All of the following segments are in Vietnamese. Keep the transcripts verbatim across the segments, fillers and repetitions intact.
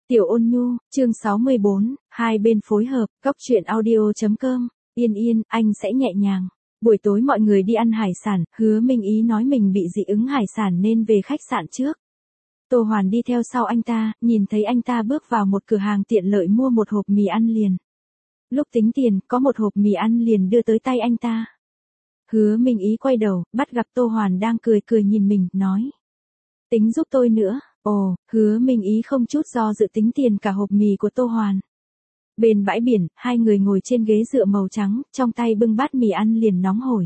Tiểu Ôn Nhu, chương sáu mươi bốn, hai bên phối hợp, cóc truyện audio chấm com, Yên Yên, anh sẽ nhẹ nhàng. Buổi tối mọi người đi ăn hải sản, Hứa Minh Ý nói mình bị dị ứng hải sản nên về khách sạn trước. Tô Hoàn đi theo sau anh ta, nhìn thấy anh ta bước vào một cửa hàng tiện lợi mua một hộp mì ăn liền. Lúc tính tiền, có một hộp mì ăn liền đưa tới tay anh ta. Hứa Minh Ý quay đầu, bắt gặp Tô Hoàn đang cười cười nhìn mình, nói. Tính giúp tôi nữa. Ồ, Hứa Minh Ý không chút do dự tính tiền cả hộp mì của Tô Hoàn. Bên bãi biển, hai người ngồi trên ghế dựa màu trắng, trong tay bưng bát mì ăn liền nóng hổi.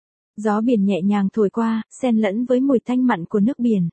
Gió biển nhẹ nhàng thổi qua, xen lẫn với mùi tanh mặn của nước biển.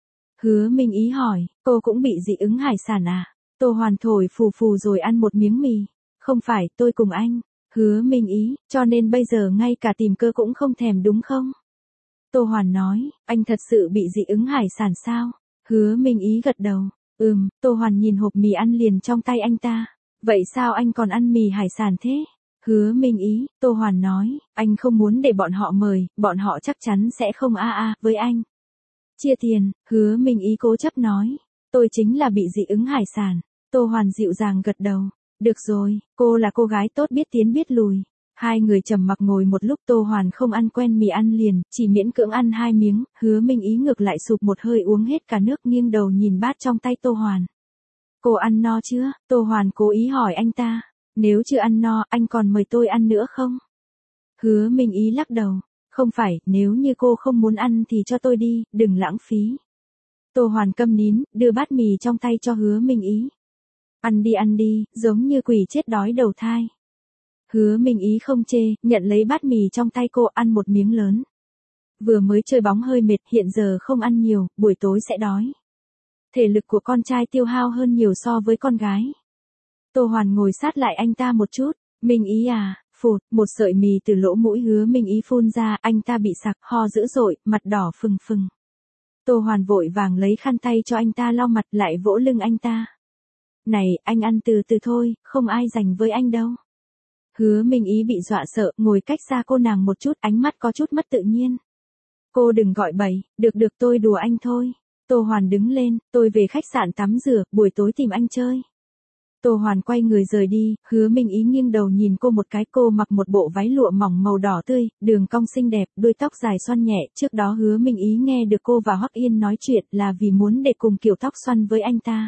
Hứa Minh Ý hỏi, cô cũng bị dị ứng hải sản à? Tô Hoàn thổi phù phù rồi ăn một miếng mì. Không phải, tôi cùng anh. Hứa Minh Ý, cho nên bây giờ ngay cả tìm cơ cũng không thèm đúng không? Tô Hoàn nói, anh thật sự bị dị ứng hải sản sao? Hứa Minh Ý gật đầu. Ừm, Tô Hoàn nhìn hộp mì ăn liền trong tay anh ta. Vậy sao anh còn ăn mì hải sản thế? Hứa Minh Ý, Tô Hoàn nói, anh không muốn để bọn họ mời, bọn họ chắc chắn sẽ không a a với anh. Chia tiền, Hứa Minh Ý cố chấp nói, tôi chính là bị dị ứng hải sản. Tô Hoàn dịu dàng gật đầu. Được rồi, cô là cô gái tốt biết tiến biết lùi. Hai người trầm mặc ngồi một lúc. Tô Hoàn không ăn quen mì ăn liền, chỉ miễn cưỡng ăn hai miếng. Hứa Minh Ý ngược lại sụp một hơi uống hết cả nước, nghiêng đầu nhìn bát trong tay Tô Hoàn. Cô ăn no chưa? Tô Hoàn cố ý hỏi anh ta. Nếu chưa ăn no, anh còn mời tôi ăn nữa không? Hứa Minh Ý lắc đầu. Không phải, nếu như cô không muốn ăn thì cho tôi đi, đừng lãng phí. Tô Hoàn câm nín, đưa bát mì trong tay cho Hứa Minh Ý. Ăn đi ăn đi, giống như quỷ chết đói đầu thai. Hứa Minh Ý không chê, nhận lấy bát mì trong tay cô, ăn một miếng lớn. Vừa mới chơi bóng hơi mệt, hiện giờ không ăn nhiều, buổi tối sẽ đói. Thể lực của con trai tiêu hao hơn nhiều so với con gái. Tô Hoàn ngồi sát lại anh ta một chút. Minh Ý à, phụt, một sợi mì từ lỗ mũi Hứa Minh Ý phun ra, anh ta bị sặc, ho dữ dội, mặt đỏ phừng phừng. Tô Hoàn vội vàng lấy khăn tay cho anh ta lau mặt, lại vỗ lưng anh ta. Này, anh ăn từ từ thôi, không ai giành với anh đâu. Hứa Minh Ý bị dọa sợ, ngồi cách xa cô nàng một chút, ánh mắt có chút mất tự nhiên. Cô đừng gọi bậy, được được tôi đùa anh thôi. Tô Hoàn đứng lên, tôi về khách sạn tắm rửa, buổi tối tìm anh chơi. Tô Hoàn quay người rời đi, Hứa Minh Ý nghiêng đầu nhìn cô một cái. Cô mặc một bộ váy lụa mỏng màu đỏ tươi, đường cong xinh đẹp, đuôi tóc dài xoăn nhẹ. Trước đó Hứa Minh Ý nghe được cô và Hoắc Yên nói chuyện là vì muốn để cùng kiểu tóc xoăn với anh ta.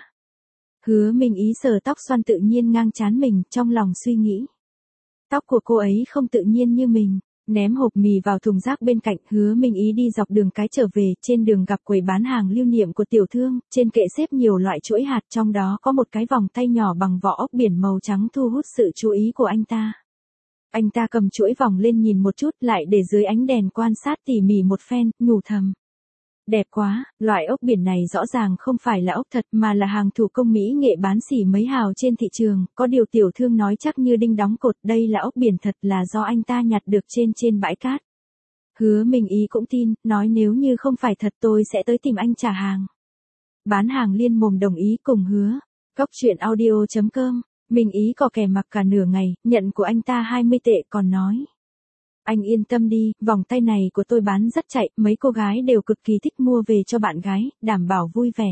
Hứa Minh Ý sờ tóc xoăn tự nhiên ngang trán mình, trong lòng suy nghĩ. Tóc của cô ấy không tự nhiên như mình. Ném hộp mì vào thùng rác bên cạnh, Hứa Minh Ý đi dọc đường cái trở về. Trên đường gặp quầy bán hàng lưu niệm của tiểu thương, trên kệ xếp nhiều loại chuỗi hạt, trong đó có một cái vòng tay nhỏ bằng vỏ ốc biển màu trắng thu hút sự chú ý của anh ta. Anh ta cầm chuỗi vòng lên nhìn một chút, lại để dưới ánh đèn quan sát tỉ mỉ một phen, nhủ thầm. Đẹp quá, loại ốc biển này rõ ràng không phải là ốc thật mà là hàng thủ công mỹ nghệ bán xỉ mấy hào trên thị trường, có điều tiểu thương nói chắc như đinh đóng cột, đây là ốc biển thật là do anh ta nhặt được trên trên bãi cát. Hứa Minh Ý cũng tin, nói nếu như không phải thật tôi sẽ tới tìm anh trả hàng. Bán hàng liên mồm đồng ý cùng Hứa. Cóc truyện audio chấm com, Minh Ý có kẻ mặc cả nửa ngày, nhận của anh ta hai mươi tệ còn nói. Anh yên tâm đi, vòng tay này của tôi bán rất chạy, mấy cô gái đều cực kỳ thích mua về cho bạn gái, đảm bảo vui vẻ.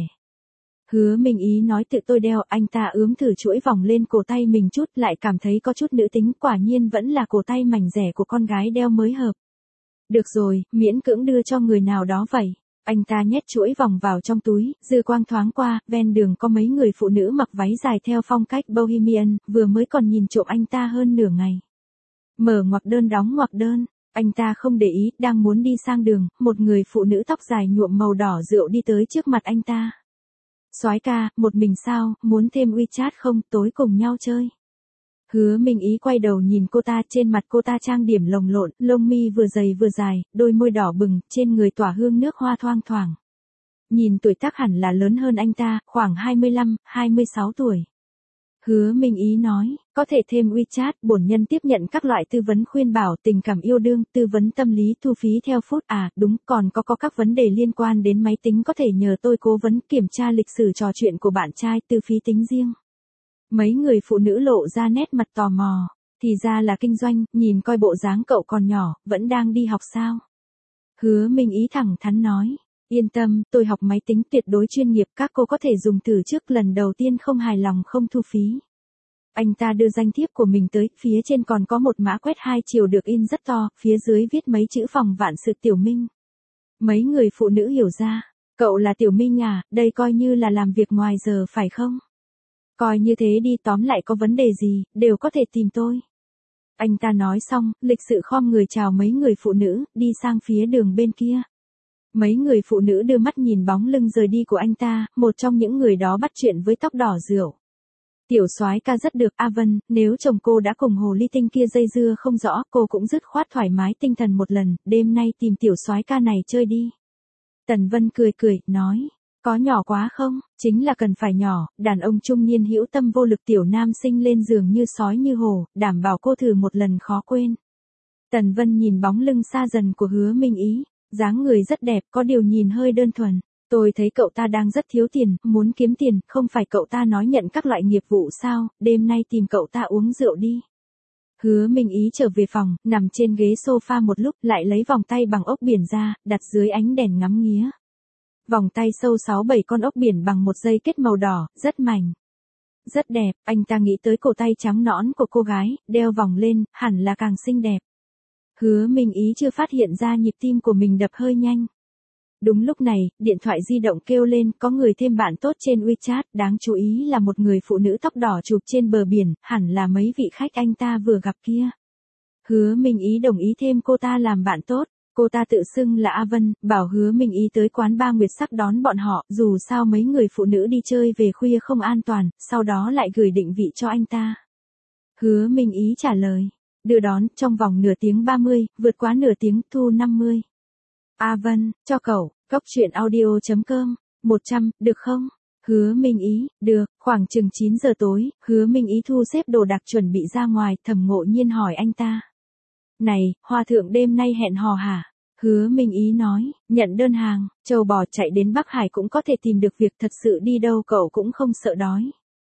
Hứa Minh Ý nói tự tôi đeo, anh ta ướm thử chuỗi vòng lên cổ tay mình chút, lại cảm thấy có chút nữ tính, quả nhiên vẫn là cổ tay mảnh rẻ của con gái đeo mới hợp. Được rồi, miễn cưỡng đưa cho người nào đó vậy. Anh ta nhét chuỗi vòng vào trong túi, dư quang thoáng qua, ven đường có mấy người phụ nữ mặc váy dài theo phong cách bohemian, vừa mới còn nhìn trộm anh ta hơn nửa ngày. Mở ngoặc đơn đóng ngoặc đơn, anh ta không để ý, đang muốn đi sang đường, một người phụ nữ tóc dài nhuộm màu đỏ rượu đi tới trước mặt anh ta. Soái ca, một mình sao, muốn thêm WeChat không, tối cùng nhau chơi. Hứa Minh Ý quay đầu nhìn cô ta, trên mặt cô ta trang điểm lồng lộn, lông mi vừa dày vừa dài, đôi môi đỏ bừng, trên người tỏa hương nước hoa thoang thoảng. Nhìn tuổi tác hẳn là lớn hơn anh ta, khoảng hai mươi lăm, hai mươi sáu tuổi. Hứa Minh Ý nói, có thể thêm WeChat, bổn nhân tiếp nhận các loại tư vấn khuyên bảo, tình cảm yêu đương, tư vấn tâm lý, thu phí theo phút, à, đúng, còn có có các vấn đề liên quan đến máy tính có thể nhờ tôi cố vấn, kiểm tra lịch sử trò chuyện của bạn trai, tư phí tính riêng. Mấy người phụ nữ lộ ra nét mặt tò mò, thì ra là kinh doanh, nhìn coi bộ dáng cậu còn nhỏ, vẫn đang đi học sao. Hứa Minh Ý thẳng thắn nói, Yên tâm, tôi học máy tính tuyệt đối chuyên nghiệp, các cô có thể dùng thử trước, lần đầu tiên không hài lòng không thu phí. Anh ta đưa danh thiếp của mình tới, phía trên còn có một mã quét hai chiều được in rất to, phía dưới viết mấy chữ phòng vạn sự Tiểu Minh. Mấy người phụ nữ hiểu ra, cậu là Tiểu Minh à, đây coi như là làm việc ngoài giờ phải không? Coi như thế đi, tóm lại có vấn đề gì, đều có thể tìm tôi. Anh ta nói xong, lịch sự khom người chào mấy người phụ nữ, đi sang phía đường bên kia. Mấy người phụ nữ đưa mắt nhìn bóng lưng rời đi của anh ta, một trong những người đó bắt chuyện với tóc đỏ rượu. Tiểu soái ca rất được, A Vân, nếu chồng cô đã cùng hồ ly tinh kia dây dưa không rõ, cô cũng dứt khoát thoải mái tinh thần một lần, đêm nay tìm tiểu soái ca này chơi đi. Tần Vân cười cười, nói, có nhỏ quá không, chính là cần phải nhỏ, đàn ông trung niên hữu tâm vô lực tiểu nam sinh lên giường như sói như hổ, đảm bảo cô thử một lần khó quên. Tần Vân nhìn bóng lưng xa dần của Hứa Minh Ý, dáng người rất đẹp, có điều nhìn hơi đơn thuần. Tôi thấy cậu ta đang rất thiếu tiền, muốn kiếm tiền, không phải cậu ta nói nhận các loại nghiệp vụ sao, đêm nay tìm cậu ta uống rượu đi. Hứa Minh Ý trở về phòng, nằm trên ghế sofa một lúc, lại lấy vòng tay bằng ốc biển ra, đặt dưới ánh đèn ngắm nghía. Vòng tay sâu sáu bảy con ốc biển bằng một dây kết màu đỏ, rất mảnh. Rất đẹp, anh ta nghĩ tới cổ tay trắng nõn của cô gái, đeo vòng lên, hẳn là càng xinh đẹp. Hứa Minh Ý chưa phát hiện ra nhịp tim của mình đập hơi nhanh. Đúng lúc này, điện thoại di động kêu lên, có người thêm bạn tốt trên WeChat, đáng chú ý là một người phụ nữ tóc đỏ chụp trên bờ biển, hẳn là mấy vị khách anh ta vừa gặp kia. Hứa Minh Ý đồng ý thêm cô ta làm bạn tốt, cô ta tự xưng là A Vân, bảo Hứa Minh Ý tới quán ba Nguyệt Sắc đón bọn họ, dù sao mấy người phụ nữ đi chơi về khuya không an toàn, sau đó lại gửi định vị cho anh ta. Hứa Minh Ý trả lời, đưa đón, trong vòng nửa tiếng ba mươi, vượt quá nửa tiếng, thu năm mươi. A Vân, cho cậu, cốc truyện audio chấm com, một trăm, được không? Hứa Minh Ý, được, khoảng chừng chín giờ tối, Hứa Minh Ý thu xếp đồ đạc chuẩn bị ra ngoài, Thẩm Ngộ Nhiên hỏi anh ta. Này, Hoa thượng đêm nay hẹn hò hả? Hứa Minh Ý nói, nhận đơn hàng, châu bò chạy đến Bắc Hải cũng có thể tìm được việc, thật sự đi đâu cậu cũng không sợ đói.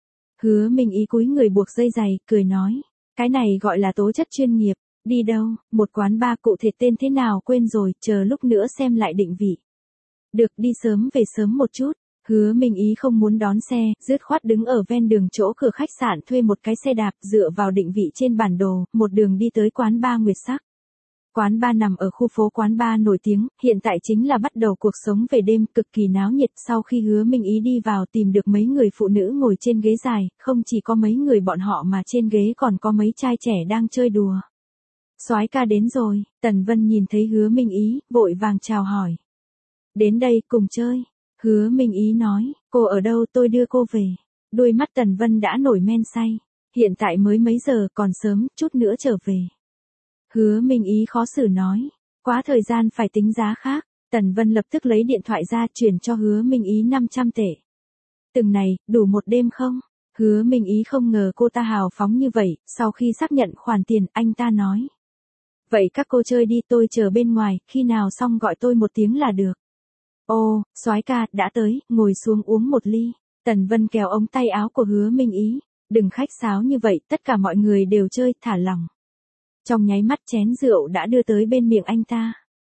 Hứa Minh Ý cúi người buộc dây giày, cười nói, cái này gọi là tố chất chuyên nghiệp. Đi đâu, một quán bar cụ thể tên thế nào quên rồi, chờ lúc nữa xem lại định vị. Được, đi sớm về sớm một chút. Hứa Minh Ý không muốn đón xe, dứt khoát đứng ở ven đường chỗ cửa khách sạn thuê một cái xe đạp, dựa vào định vị trên bản đồ, một đường đi tới quán bar Nguyệt Sắc. Quán bar nằm ở khu phố quán bar nổi tiếng, hiện tại chính là bắt đầu cuộc sống về đêm, cực kỳ náo nhiệt. Sau khi Hứa Minh Ý đi vào tìm được mấy người phụ nữ ngồi trên ghế dài, không chỉ có mấy người bọn họ mà trên ghế còn có mấy trai trẻ đang chơi đùa. Soái ca đến rồi, Tần Vân nhìn thấy Hứa Minh Ý, vội vàng chào hỏi. Đến đây, cùng chơi. Hứa Minh Ý nói, cô ở đâu tôi đưa cô về. Đôi mắt Tần Vân đã nổi men say. Hiện tại mới mấy giờ, còn sớm, chút nữa trở về. Hứa Minh Ý khó xử nói, quá thời gian phải tính giá khác. Tần Vân lập tức lấy điện thoại ra chuyển cho Hứa Minh Ý năm trăm tệ. Từng này, đủ một đêm không? Hứa Minh Ý không ngờ cô ta hào phóng như vậy, sau khi xác nhận khoản tiền, anh ta nói. Vậy các cô chơi đi, tôi chờ bên ngoài, khi nào xong gọi tôi một tiếng là được. Ô, soái ca, đã tới, ngồi xuống uống một ly. Tần Vân kéo ống tay áo của Hứa Minh Ý, đừng khách sáo như vậy, tất cả mọi người đều chơi, thả lỏng. Trong nháy mắt chén rượu đã đưa tới bên miệng anh ta.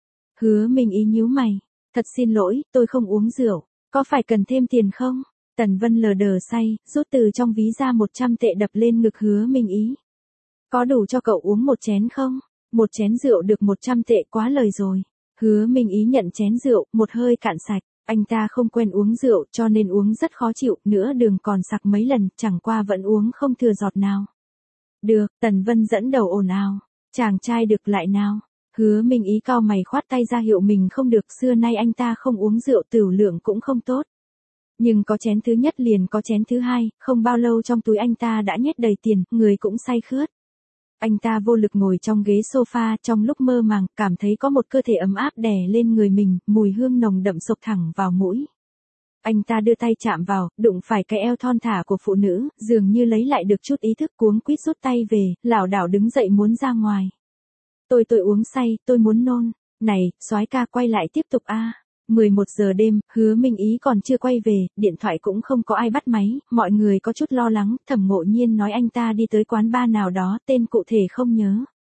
Hứa Minh Ý nhíu mày, thật xin lỗi, tôi không uống rượu, có phải cần thêm tiền không? Tần Vân lờ đờ say, rút từ trong ví ra một trăm tệ đập lên ngực Hứa Minh Ý. Có đủ cho cậu uống một chén không? Một chén rượu được một trăm tệ quá lời rồi. Hứa Minh Ý nhận chén rượu, một hơi cạn sạch. Anh ta không quen uống rượu cho nên uống rất khó chịu, nữa đường còn sặc mấy lần, chẳng qua vẫn uống không thừa giọt nào. Được, Tần Vân dẫn đầu ồn ào. Chàng trai được lại nào. Hứa Minh Ý cau mày khoát tay ra hiệu mình không được, xưa nay anh ta không uống rượu, tửu lượng cũng không tốt. Nhưng có chén thứ nhất liền có chén thứ hai, không bao lâu trong túi anh ta đã nhét đầy tiền, người cũng say khướt. Anh ta vô lực ngồi trong ghế sofa, trong lúc mơ màng, cảm thấy có một cơ thể ấm áp đè lên người mình, mùi hương nồng đậm xộc thẳng vào mũi. Anh ta đưa tay chạm vào, đụng phải cái eo thon thả của phụ nữ, dường như lấy lại được chút ý thức, cuống quýt rút tay về, lảo đảo đứng dậy muốn ra ngoài. Tôi tôi uống say, tôi muốn nôn. Này, soái ca quay lại tiếp tục a. mười một giờ đêm, Hứa Minh Ý còn chưa quay về, điện thoại cũng không có ai bắt máy, mọi người có chút lo lắng, Thẩm Ngộ Nhiên nói anh ta đi tới quán bar nào đó, tên cụ thể không nhớ.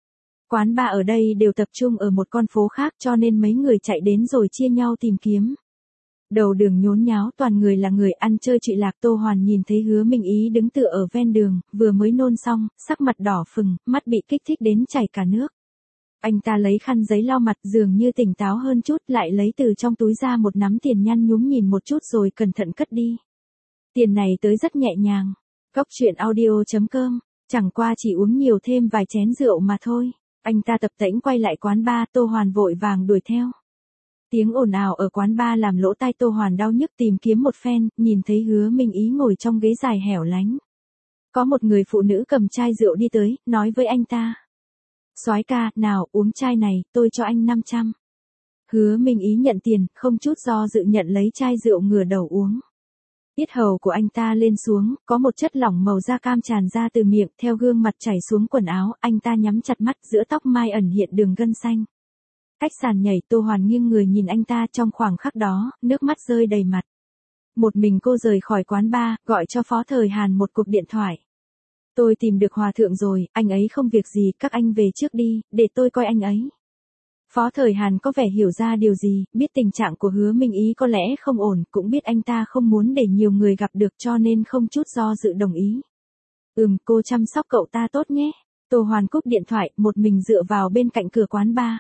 Quán bar ở đây đều tập trung ở một con phố khác cho nên mấy người chạy đến rồi chia nhau tìm kiếm. Đầu đường nhốn nháo toàn người là người ăn chơi trụy lạc. Tô Hoàn nhìn thấy Hứa Minh Ý đứng tựa ở ven đường, vừa mới nôn xong, sắc mặt đỏ phừng, mắt bị kích thích đến chảy cả nước. Anh ta lấy khăn giấy lau mặt dường như tỉnh táo hơn chút, lại lấy từ trong túi ra một nắm tiền nhăn nhúm nhìn một chút rồi cẩn thận cất đi. Tiền này tới rất nhẹ nhàng. Cóc truyện audio chấm com, chẳng qua chỉ uống nhiều thêm vài chén rượu mà thôi. Anh ta tập tễnh quay lại quán bar, Tô Hoàn vội vàng đuổi theo. Tiếng ồn ào ở quán bar làm lỗ tai Tô Hoàn đau nhức, tìm kiếm một phen, nhìn thấy Hứa Minh Ý ngồi trong ghế dài hẻo lánh. Có một người phụ nữ cầm chai rượu đi tới, nói với anh ta. Soái ca, nào, uống chai này, tôi cho anh năm trăm. Hứa Minh Ý nhận tiền, không chút do dự nhận lấy chai rượu ngửa đầu uống. Yết hầu của anh ta lên xuống, có một chất lỏng màu da cam tràn ra từ miệng, theo gương mặt chảy xuống quần áo, anh ta nhắm chặt mắt, giữa tóc mai ẩn hiện đường gân xanh. Cách sàn nhảy, Tô Hoàn nghiêng người nhìn anh ta, trong khoảng khắc đó, nước mắt rơi đầy mặt. Một mình cô rời khỏi quán bar, gọi cho Phó Thời Hàn một cuộc điện thoại. Tôi tìm được Hòa Thượng rồi, anh ấy không việc gì, các anh về trước đi, để tôi coi anh ấy. Phó Thời Hàn có vẻ hiểu ra điều gì, biết tình trạng của Hứa Minh Ý có lẽ không ổn, cũng biết anh ta không muốn để nhiều người gặp được cho nên không chút do dự đồng ý. Ừm, cô chăm sóc cậu ta tốt nhé. Tô Hoàn cúp điện thoại, một mình dựa vào bên cạnh cửa quán bar.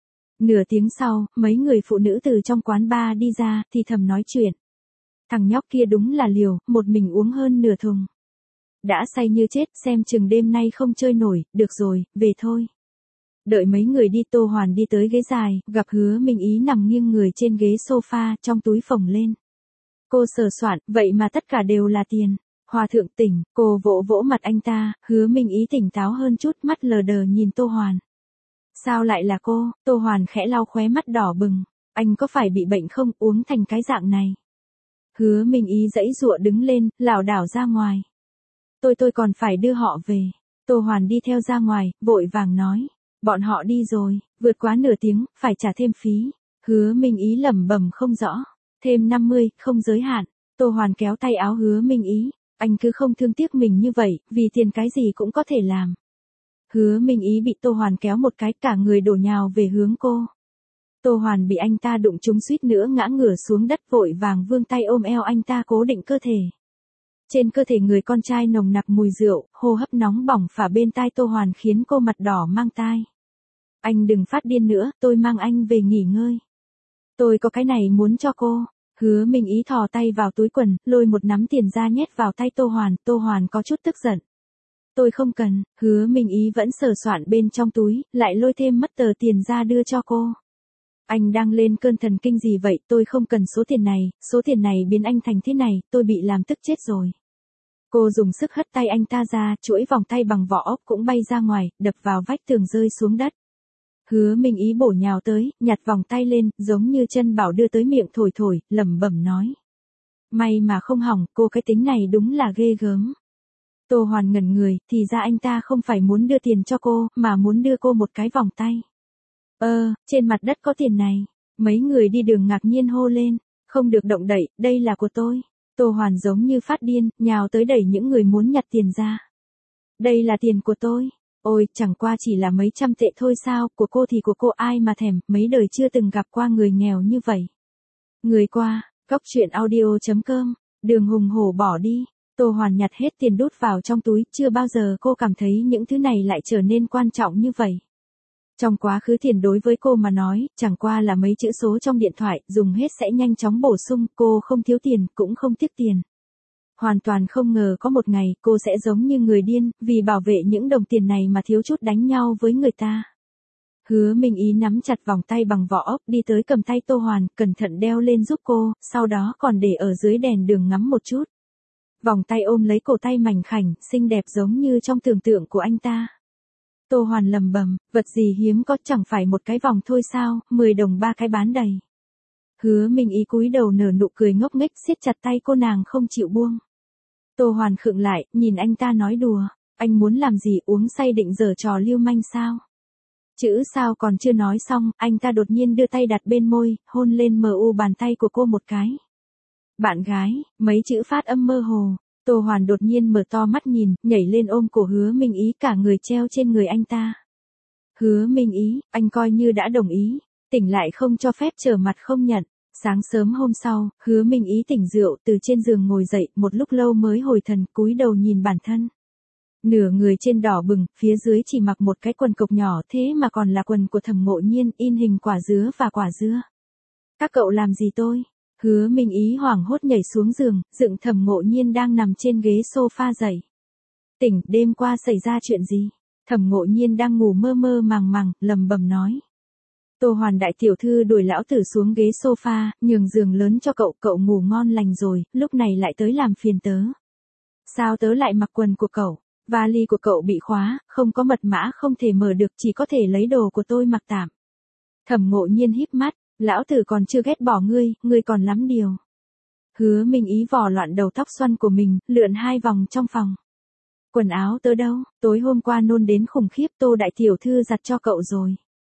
Nửa tiếng sau, mấy người phụ nữ từ trong quán bar đi ra, thì thầm nói chuyện. Thằng nhóc kia đúng là liều, một mình uống hơn nửa thùng. Đã say như chết, xem chừng đêm nay không chơi nổi, được rồi, về thôi. Đợi mấy người đi, Tô Hoàn đi tới ghế dài, gặp Hứa Minh Ý nằm nghiêng người trên ghế sofa, trong túi phồng lên. Cô sờ soạn, vậy mà tất cả đều là tiền. Hòa Thượng tỉnh, cô vỗ vỗ mặt anh ta, Hứa Minh Ý tỉnh táo hơn chút, mắt lờ đờ nhìn Tô Hoàn. Sao lại là cô? Tô Hoàn khẽ lau khóe mắt đỏ bừng. Anh có phải bị bệnh không, uống thành cái dạng này? Hứa Minh Ý giãy giụa đứng lên, lảo đảo ra ngoài. Tôi tôi còn phải đưa họ về. Tô Hoàn đi theo ra ngoài, vội vàng nói. Bọn họ đi rồi, vượt quá nửa tiếng, phải trả thêm phí. Hứa Minh Ý lẩm bẩm không rõ. Thêm năm mươi, không giới hạn. Tô Hoàn kéo tay áo Hứa Minh Ý. Anh cứ không thương tiếc mình như vậy, vì tiền cái gì cũng có thể làm. Hứa Minh Ý bị Tô Hoàn kéo một cái, cả người đổ nhào về hướng cô. Tô Hoàn bị anh ta đụng trúng suýt nữa ngã ngửa xuống đất, vội vàng vươn tay ôm eo anh ta cố định cơ thể. Trên cơ thể người con trai nồng nặc mùi rượu, hô hấp nóng bỏng phả bên tai Tô Hoàn khiến cô mặt đỏ mang tai. Anh đừng phát điên nữa, tôi mang anh về nghỉ ngơi. Tôi có cái này muốn cho cô. Hứa Minh Ý thò tay vào túi quần, lôi một nắm tiền ra nhét vào tay Tô Hoàn, Tô Hoàn có chút tức giận. Tôi không cần, Hứa Minh Ý vẫn sờ soạn bên trong túi, lại lôi thêm mất tờ tiền ra đưa cho cô. Anh đang lên cơn thần kinh gì vậy, tôi không cần số tiền này, số tiền này biến anh thành thế này, tôi bị làm tức chết rồi. Cô dùng sức hất tay anh ta ra, chuỗi vòng tay bằng vỏ ốc cũng bay ra ngoài, đập vào vách tường rơi xuống đất. Hứa Minh Ý bổ nhào tới, nhặt vòng tay lên, giống như chân bảo đưa tới miệng thổi thổi, lẩm bẩm nói. May mà không hỏng, cô cái tính này đúng là ghê gớm. Tô Hoàn ngẩn người, thì ra anh ta không phải muốn đưa tiền cho cô, mà muốn đưa cô một cái vòng tay. Ơ, trên mặt đất có tiền này. Mấy người đi đường ngạc nhiên hô lên. Không được động đậy, đây là của tôi. Tô Hoàn giống như phát điên, nhào tới đẩy những người muốn nhặt tiền ra. Đây là tiền của tôi. Ôi, chẳng qua chỉ là mấy trăm tệ thôi sao, của cô thì của cô ai mà thèm, mấy đời chưa từng gặp qua người nghèo như vậy. Người qua, cóc truyện audio chấm com, đường hùng hổ bỏ đi. Tô Hoàn nhặt hết tiền đút vào trong túi, chưa bao giờ cô cảm thấy những thứ này lại trở nên quan trọng như vậy. Trong quá khứ tiền đối với cô mà nói, chẳng qua là mấy chữ số trong điện thoại, dùng hết sẽ nhanh chóng bổ sung, cô không thiếu tiền, cũng không tiếc tiền. Hoàn toàn không ngờ có một ngày, cô sẽ giống như người điên, vì bảo vệ những đồng tiền này mà thiếu chút đánh nhau với người ta. Hứa Minh Ý nắm chặt vòng tay bằng vỏ ốc, đi tới cầm tay Tô Hoàn, cẩn thận đeo lên giúp cô, sau đó còn để ở dưới đèn đường ngắm một chút. Vòng tay ôm lấy cổ tay mảnh khảnh, xinh đẹp giống như trong tưởng tượng của anh ta. Tô Hoàn lầm bầm, vật gì hiếm có, chẳng phải một cái vòng thôi sao, mười đồng ba cái bán đầy. Hứa Minh Ý cúi đầu nở nụ cười ngốc nghếch, siết chặt tay cô, nàng không chịu buông. Tô Hoàn khựng lại, nhìn anh ta nói đùa, anh muốn làm gì, uống say định giở trò lưu manh sao? Chữ sao còn chưa nói xong, anh ta đột nhiên đưa tay đặt bên môi, hôn lên mờ u bàn tay của cô một cái. Bạn gái, mấy chữ phát âm mơ hồ. Tô Hoàn đột nhiên mở to mắt nhìn, nhảy lên ôm cổ Hứa Minh Ý, cả người treo trên người anh ta. Hứa Minh Ý, anh coi như đã đồng ý, tỉnh lại không cho phép trở mặt không nhận. Sáng sớm hôm sau, Hứa Minh Ý tỉnh rượu từ trên giường ngồi dậy, một lúc lâu mới hồi thần, cúi đầu nhìn bản thân. Nửa người trên đỏ bừng, phía dưới chỉ mặc một cái quần cộc nhỏ thế mà còn là quần của Thẩm Ngộ Nhiên, in hình quả dứa và quả dưa. Các cậu làm gì tôi? Hứa Minh Ý hoảng hốt nhảy xuống giường, dựng Thẩm Ngộ Nhiên đang nằm trên ghế sofa dậy. Tỉnh, đêm qua xảy ra chuyện gì? Thẩm Ngộ Nhiên đang ngủ mơ mơ màng màng, lầm bầm nói. Tô Hoàn đại tiểu thư đuổi lão tử xuống ghế sofa, nhường giường lớn cho cậu, cậu ngủ ngon lành rồi, lúc này lại tới làm phiền tớ. Sao tớ lại mặc quần của cậu? Vali của cậu bị khóa, không có mật mã không thể mở được, chỉ có thể lấy đồ của tôi mặc tạm. Thẩm Ngộ Nhiên híp mắt, lão tử còn chưa ghét bỏ ngươi, ngươi còn lắm điều. Hứa Minh Ý vò loạn đầu tóc xoăn của mình, lượn hai vòng trong phòng. Quần áo tớ đâu, tối hôm qua nôn đến khủng khiếp, Tô đại tiểu thư giặt cho cậu rồi.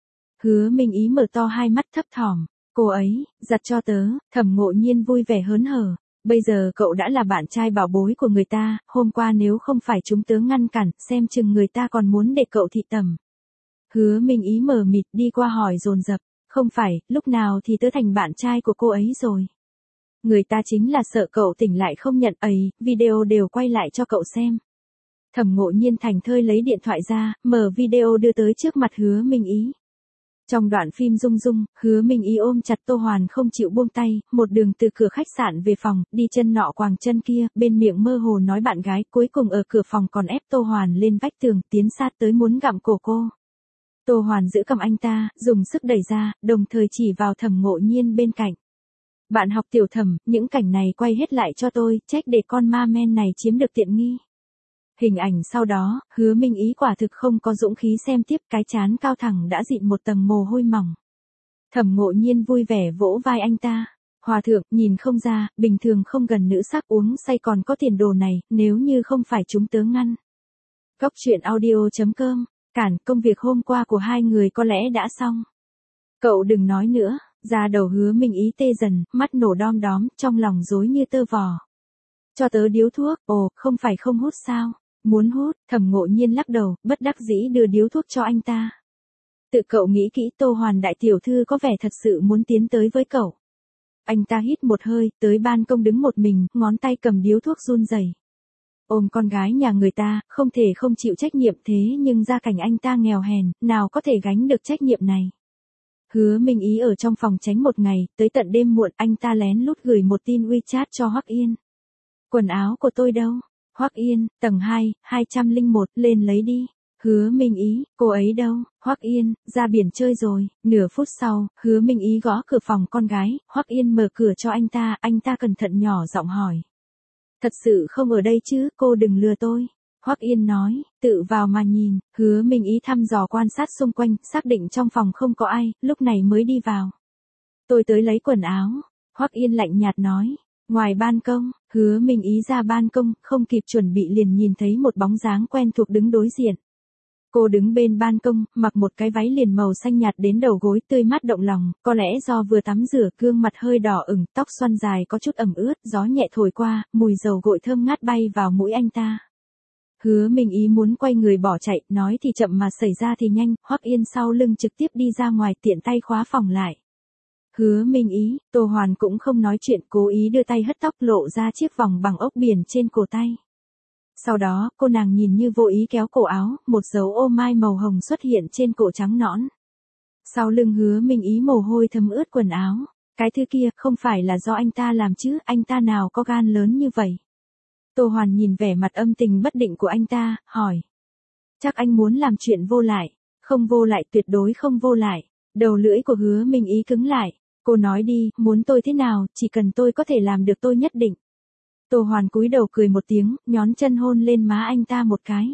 Hứa Minh Ý mở to hai mắt thấp thỏm, cô ấy, giặt cho tớ. Thẩm Ngộ Nhiên vui vẻ hớn hở, bây giờ cậu đã là bạn trai bảo bối của người ta, hôm qua nếu không phải chúng tớ ngăn cản, xem chừng người ta còn muốn để cậu thị tẩm. Hứa Minh Ý mờ mịt đi qua hỏi dồn dập, không phải, lúc nào thì tớ thành bạn trai của cô ấy rồi. Người ta chính là sợ cậu tỉnh lại không nhận ấy, video đều quay lại cho cậu xem. Thẩm Ngộ Nhiên thành thơi lấy điện thoại ra, mở video đưa tới trước mặt Hứa Minh Ý. Trong đoạn phim rung rung, Hứa Minh Ý ôm chặt Tô Hoàn không chịu buông tay, một đường từ cửa khách sạn về phòng, đi chân nọ quàng chân kia, bên miệng mơ hồ nói bạn gái, cuối cùng ở cửa phòng còn ép Tô Hoàn lên vách tường, tiến sát tới muốn gặm cổ cô. Tô Hoàn giữ cầm anh ta, dùng sức đẩy ra, đồng thời chỉ vào Thẩm Ngộ Nhiên bên cạnh. Bạn học tiểu Thẩm, những cảnh này quay hết lại cho tôi, trách để con ma men này chiếm được tiện nghi. Hình ảnh sau đó, Hứa Minh Ý quả thực không có dũng khí xem tiếp, cái trán cao thẳng đã dịn một tầng mồ hôi mỏng. Thẩm Ngộ Nhiên vui vẻ vỗ vai anh ta. Hòa thượng, nhìn không ra, bình thường không gần nữ sắc uống say còn có tiền đồ này, nếu như không phải chúng tớ ngăn. Góc truyện audio chấm com, cản, công việc hôm qua của hai người có lẽ đã xong. Cậu đừng nói nữa, da đầu Hứa Minh Ý tê dần, mắt nổ đom đóm, trong lòng rối như tơ vò. Cho tớ điếu thuốc, ồ, không phải không hút sao? Muốn hút, Thẩm Ngộ Nhiên lắc đầu, bất đắc dĩ đưa điếu thuốc cho anh ta. Tự cậu nghĩ kỹ, Tô Hoàn đại tiểu thư có vẻ thật sự muốn tiến tới với cậu. Anh ta hít một hơi, tới ban công đứng một mình, ngón tay cầm điếu thuốc run rẩy. Ôm con gái nhà người ta, không thể không chịu trách nhiệm, thế nhưng gia cảnh anh ta nghèo hèn, nào có thể gánh được trách nhiệm này. Hứa Minh Ý ở trong phòng tránh một ngày, tới tận đêm muộn anh ta lén lút gửi một tin WeChat cho Hoắc Yên. Quần áo của tôi đâu? Hoắc Yên, tầng hai, hai trăm lẻ một, lên lấy đi. Hứa Minh Ý, cô ấy đâu? Hoắc Yên, ra biển chơi rồi. Nửa phút sau, Hứa Minh Ý gõ cửa phòng con gái, Hoắc Yên mở cửa cho anh ta, anh ta cẩn thận nhỏ giọng hỏi. Thật sự không ở đây chứ, cô đừng lừa tôi. Hoắc Yên nói, tự vào mà nhìn. Hứa Minh Ý thăm dò quan sát xung quanh, xác định trong phòng không có ai, lúc này mới đi vào. Tôi tới lấy quần áo. Hoắc Yên lạnh nhạt nói. Ngoài ban công, Hứa Minh Ý ra ban công, không kịp chuẩn bị liền nhìn thấy một bóng dáng quen thuộc đứng đối diện. Cô đứng bên ban công, mặc một cái váy liền màu xanh nhạt đến đầu gối, tươi mát động lòng, có lẽ do vừa tắm rửa, gương mặt hơi đỏ ửng, tóc xoăn dài có chút ẩm ướt, gió nhẹ thổi qua, mùi dầu gội thơm ngát bay vào mũi anh ta. Hứa Minh Ý muốn quay người bỏ chạy, nói thì chậm mà xảy ra thì nhanh, Hoắc Yên sau lưng trực tiếp đi ra ngoài, tiện tay khóa phòng lại. Hứa Minh Ý, Tô Hoàn cũng không nói chuyện, cố ý đưa tay hất tóc, lộ ra chiếc vòng bằng ốc biển trên cổ tay. Sau đó, cô nàng nhìn như vô ý kéo cổ áo, một dấu ô mai màu hồng xuất hiện trên cổ trắng nõn. Sau lưng Hứa Minh Ý mồ hôi thấm ướt quần áo. Cái thứ kia, không phải là do anh ta làm chứ, anh ta nào có gan lớn như vậy. Tô Hoàn nhìn vẻ mặt âm tình bất định của anh ta, hỏi. Chắc anh muốn làm chuyện vô lại. Không vô lại, tuyệt đối không vô lại. Đầu lưỡi của Hứa Minh Ý cứng lại. Cô nói đi, muốn tôi thế nào, chỉ cần tôi có thể làm được tôi nhất định. Tô Hoàn cúi đầu cười một tiếng, nhón chân hôn lên má anh ta một cái.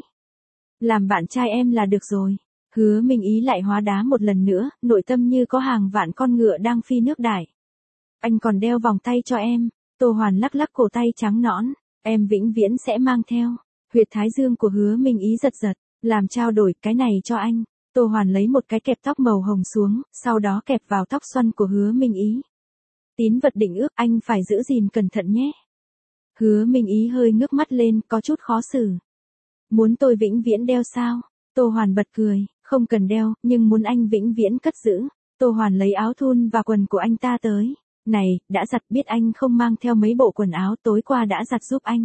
Làm bạn trai em là được rồi. Hứa Minh Ý lại hóa đá một lần nữa, nội tâm như có hàng vạn con ngựa đang phi nước đại. Anh còn đeo vòng tay cho em. Tô Hoàn lắc lắc cổ tay trắng nõn. Em vĩnh viễn sẽ mang theo. Huyệt thái dương của Hứa Minh Ý giật giật, làm trao đổi cái này cho anh. Tô Hoàn lấy một cái kẹp tóc màu hồng xuống, sau đó kẹp vào tóc xoăn của Hứa Minh Ý. Tín vật định ước, anh phải giữ gìn cẩn thận nhé. Hứa Minh Ý hơi ngước mắt lên, có chút khó xử. Muốn tôi vĩnh viễn đeo sao? Tô Hoàn bật cười, Không cần đeo, nhưng muốn anh vĩnh viễn cất giữ. Tô Hoàn lấy áo thun và quần của anh ta tới. Này, đã giặt, biết anh không mang theo mấy bộ quần áo, tối qua đã giặt giúp anh.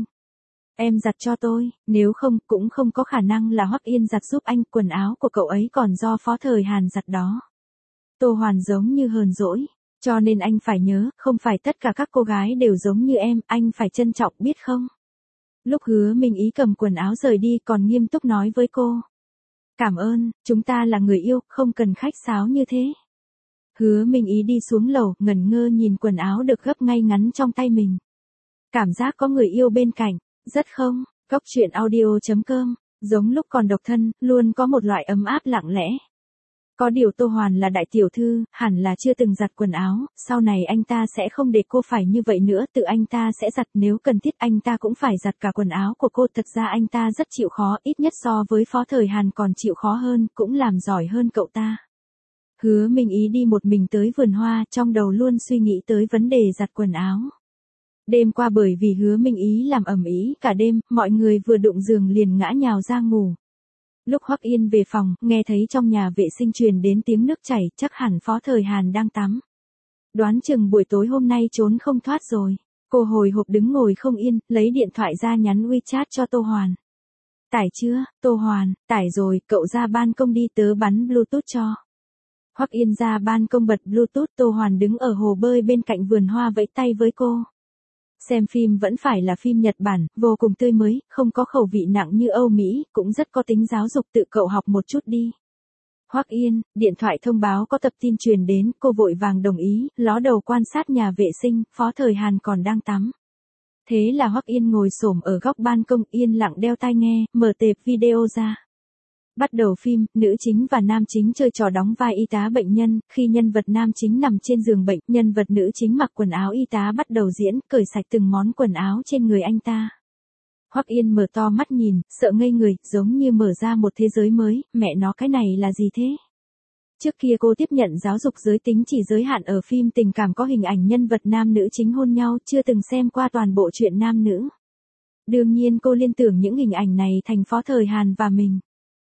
Em giặt cho tôi, nếu không, cũng không có khả năng là Hoắc Yên giặt giúp anh, quần áo của cậu ấy còn do Phó Thời Hàn giặt đó. Tô Hoàn giống như hờn dỗi, cho nên anh phải nhớ, không phải tất cả các cô gái đều giống như em, anh phải trân trọng biết không? Lúc Hứa Minh Ý cầm quần áo rời đi còn nghiêm túc nói với cô. Cảm ơn, chúng ta là người yêu, không cần khách sáo như thế. Hứa Minh Ý đi xuống lầu, ngẩn ngơ nhìn quần áo được gấp ngay ngắn trong tay mình. Cảm giác có người yêu bên cạnh, rất không? Cốc truyện audio chấm com, giống lúc còn độc thân, luôn có một loại ấm áp lặng lẽ. Có điều Tô Hoàn là đại tiểu thư, hẳn là chưa từng giặt quần áo, sau này anh ta sẽ không để cô phải như vậy nữa, tự anh ta sẽ giặt, nếu cần thiết anh ta cũng phải giặt cả quần áo của cô, thật ra anh ta rất chịu khó, ít nhất so với Phó Thời Hàn còn chịu khó hơn, cũng làm giỏi hơn cậu ta. Hứa Minh Ý đi một mình tới vườn hoa, trong đầu luôn suy nghĩ tới vấn đề giặt quần áo. Đêm qua bởi vì Hứa Minh Ý làm ầm ĩ cả đêm, mọi người vừa đụng giường liền ngã nhào ra ngủ. Lúc Hoắc Yên về phòng, nghe thấy trong nhà vệ sinh truyền đến tiếng nước chảy, chắc hẳn Phó Thời Hàn đang tắm. Đoán chừng buổi tối hôm nay trốn không thoát rồi. Cô hồi hộp đứng ngồi không yên, lấy điện thoại ra nhắn WeChat cho Tô Hoàn. Tải chưa, Tô Hoàn, tải rồi, cậu ra ban công đi, tớ bắn Bluetooth cho. Hoắc Yên ra ban công bật Bluetooth, Tô Hoàn đứng ở hồ bơi bên cạnh vườn hoa vẫy tay với cô. Xem phim vẫn phải là phim Nhật Bản, vô cùng tươi mới, không có khẩu vị nặng như Âu Mỹ, cũng rất có tính giáo dục, tự cậu học một chút đi. Hoắc Yên, điện thoại thông báo có tập tin truyền đến, cô vội vàng đồng ý, ló đầu quan sát nhà vệ sinh, Phó Thời Hàn còn đang tắm. Thế là Hoắc Yên ngồi xổm ở góc ban công, yên lặng đeo tai nghe, mở tệp video ra. Bắt đầu phim, nữ chính và nam chính chơi trò đóng vai y tá bệnh nhân, khi nhân vật nam chính nằm trên giường bệnh, nhân vật nữ chính mặc quần áo y tá bắt đầu diễn, cởi sạch từng món quần áo trên người anh ta. Hoắc Yên mở to mắt nhìn, sợ ngây người, giống như mở ra một thế giới mới, mẹ nó cái này là gì thế? Trước kia cô tiếp nhận giáo dục giới tính chỉ giới hạn ở phim tình cảm có hình ảnh nhân vật nam nữ chính hôn nhau, chưa từng xem qua toàn bộ chuyện nam nữ. Đương nhiên cô liên tưởng những hình ảnh này thành Phó Thời Hàn và mình.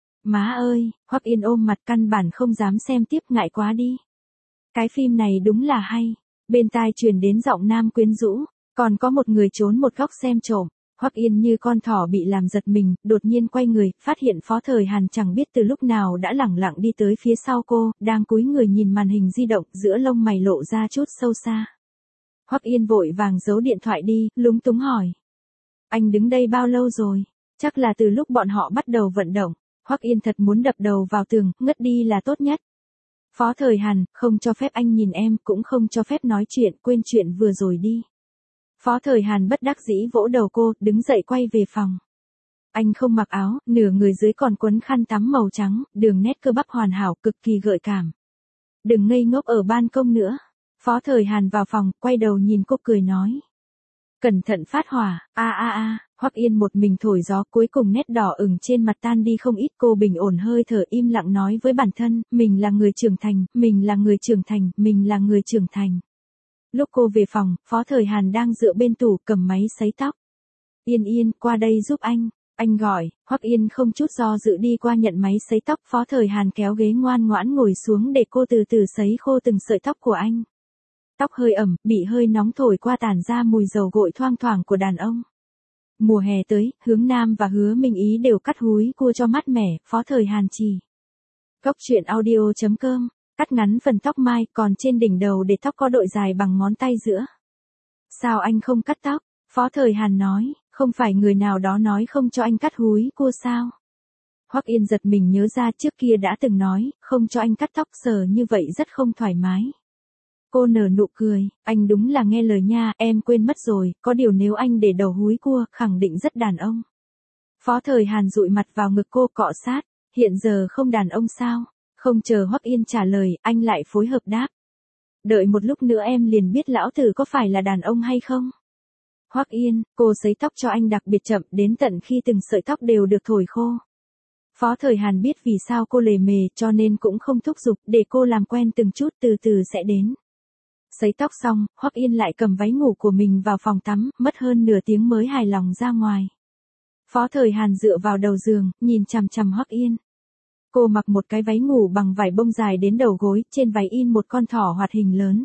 Má ơi, Hoắc Yên ôm mặt căn bản không dám xem tiếp, ngại quá đi. Cái phim này đúng là hay. Bên tai truyền đến giọng nam quyến rũ, còn có một người trốn một góc xem trộm. Hoắc Yên như con thỏ bị làm giật mình, đột nhiên quay người, phát hiện Phó Thời Hàn chẳng biết từ lúc nào đã lẳng lặng đi tới phía sau cô, đang cúi người nhìn màn hình di động, giữa lông mày lộ ra chút sâu xa. Hoắc Yên vội vàng giấu điện thoại đi, lúng túng hỏi. Anh đứng đây bao lâu rồi? Chắc là từ lúc bọn họ bắt đầu vận động. Hoắc Yên thật muốn đập đầu vào tường, ngất đi là tốt nhất. Phó Thời Hàn, không cho phép anh nhìn em, cũng không cho phép nói chuyện, quên chuyện vừa rồi đi. Phó Thời Hàn bất đắc dĩ vỗ đầu cô, đứng dậy quay về phòng. Anh không mặc áo, nửa người dưới còn quấn khăn tắm màu trắng, đường nét cơ bắp hoàn hảo, cực kỳ gợi cảm. Đừng ngây ngốc ở ban công nữa. Phó Thời Hàn vào phòng, quay đầu nhìn cô cười nói. Cẩn thận phát hỏa, a a a, Hoắc Yên một mình thổi gió, cuối cùng nét đỏ ửng trên mặt tan đi không ít, cô bình ổn hơi thở, im lặng nói với bản thân, mình là người trưởng thành, mình là người trưởng thành, mình là người trưởng thành. Lúc cô về phòng, Phó Thời Hàn đang dựa bên tủ cầm máy sấy tóc. Yên Yên, qua đây giúp anh, anh gọi. Hoắc Yên không chút do dự đi qua nhận máy sấy tóc, Phó Thời Hàn kéo ghế ngoan ngoãn ngồi xuống để cô từ từ sấy khô từng sợi tóc của anh. Tóc hơi ẩm, bị hơi nóng thổi qua tản ra mùi dầu gội thoang thoảng của đàn ông. Mùa hè tới, Hướng Nam và Hứa Minh Ý đều cắt húi cua cho mát mẻ, Phó Thời Hàn chỉ. Cốc truyện audio chấm com, cắt ngắn phần tóc mai, còn trên đỉnh đầu để tóc có độ dài bằng ngón tay giữa. Sao anh không cắt tóc? Phó Thời Hàn nói, không phải người nào đó nói không cho anh cắt húi cua sao? Hoắc Yên giật mình nhớ ra trước kia đã từng nói, không cho anh cắt tóc, sờ như vậy rất không thoải mái. Cô nở nụ cười, anh đúng là nghe lời nha, em quên mất rồi, có điều nếu anh để đầu húi cua, khẳng định rất đàn ông. Phó Thời Hàn dụi mặt vào ngực cô cọ sát, hiện giờ không đàn ông sao? Không chờ Hoắc Yên trả lời, anh lại phối hợp đáp. Đợi một lúc nữa em liền biết lão tử có phải là đàn ông hay không? Hoắc Yên, cô sấy tóc cho anh đặc biệt chậm, đến tận khi từng sợi tóc đều được thổi khô. Phó Thời Hàn biết vì sao cô lề mề, cho nên cũng không thúc giục, để cô làm quen từng chút, từ từ sẽ đến. Sấy tóc xong, Hoắc Yên lại cầm váy ngủ của mình vào phòng tắm, mất hơn nửa tiếng mới hài lòng ra ngoài. Phó Thời Hàn dựa vào đầu giường, nhìn chằm chằm Hoắc Yên. Cô mặc một cái váy ngủ bằng vải bông dài đến đầu gối, trên váy in một con thỏ hoạt hình lớn.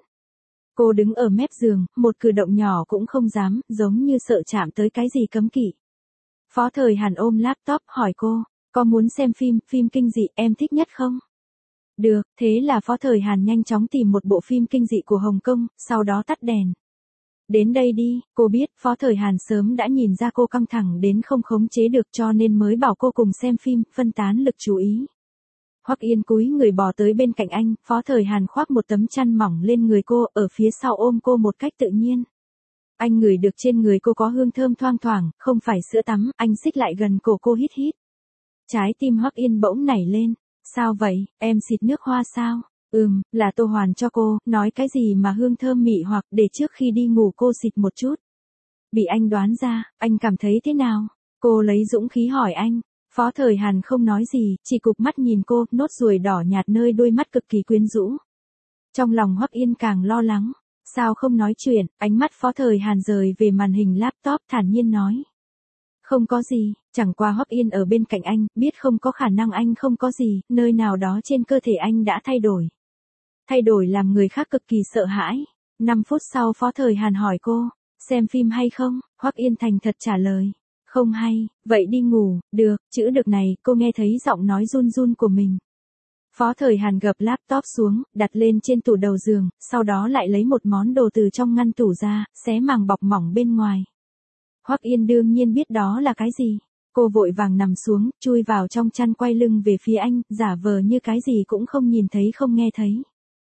Cô đứng ở mép giường, một cử động nhỏ cũng không dám, giống như sợ chạm tới cái gì cấm kỵ. Phó Thời Hàn ôm laptop hỏi cô, có muốn xem phim, phim kinh dị em thích nhất không? Được, thế là Phó Thời Hàn nhanh chóng tìm một bộ phim kinh dị của Hồng Kông, sau đó tắt đèn. Đến đây đi, cô biết Phó Thời Hàn sớm đã nhìn ra cô căng thẳng đến không khống chế được cho nên mới bảo cô cùng xem phim, phân tán lực chú ý. Hoắc Yên cúi người bò tới bên cạnh anh, Phó Thời Hàn khoác một tấm chăn mỏng lên người cô, ở phía sau ôm cô một cách tự nhiên. Anh ngửi được trên người cô có hương thơm thoang thoảng, không phải sữa tắm, anh xích lại gần cổ cô hít hít. Trái tim Hoắc Yên bỗng nảy lên, sao vậy, em xịt nước hoa sao? Ừm, là Tô Hoàn cho cô, nói cái gì mà hương thơm mị hoặc để trước khi đi ngủ cô xịt một chút. Bị anh đoán ra, anh cảm thấy thế nào? Cô lấy dũng khí hỏi anh. Phó Thời Hàn không nói gì, chỉ cụp mắt nhìn cô, nốt ruồi đỏ nhạt nơi đôi mắt cực kỳ quyến rũ. Trong lòng Hoắc Yên càng lo lắng. Sao không nói chuyện, ánh mắt Phó Thời Hàn rời về màn hình laptop thản nhiên nói. Không có gì, chẳng qua Hoắc Yên ở bên cạnh anh, biết không có khả năng anh không có gì, nơi nào đó trên cơ thể anh đã thay đổi. Thay đổi làm người khác cực kỳ sợ hãi. năm phút sau Phó Thời Hàn hỏi cô, xem phim hay không? Hoắc Yên thành thật trả lời. Không hay, vậy đi ngủ, được, chữ được này, cô nghe thấy giọng nói run run của mình. Phó Thời Hàn gập laptop xuống, đặt lên trên tủ đầu giường, sau đó lại lấy một món đồ từ trong ngăn tủ ra, xé màng bọc mỏng bên ngoài. Hoắc Yên đương nhiên biết đó là cái gì. Cô vội vàng nằm xuống, chui vào trong chăn quay lưng về phía anh, giả vờ như cái gì cũng không nhìn thấy không nghe thấy.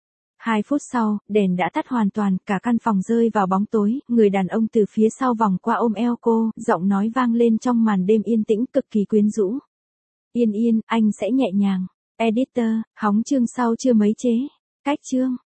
Hai phút sau, đèn đã tắt hoàn toàn, cả căn phòng rơi vào bóng tối, người đàn ông từ phía sau vòng qua ôm eo cô, giọng nói vang lên trong màn đêm yên tĩnh cực kỳ quyến rũ. Yên yên, anh sẽ nhẹ nhàng. Editor, hóng chương sau chưa mấy chế. Cách chương.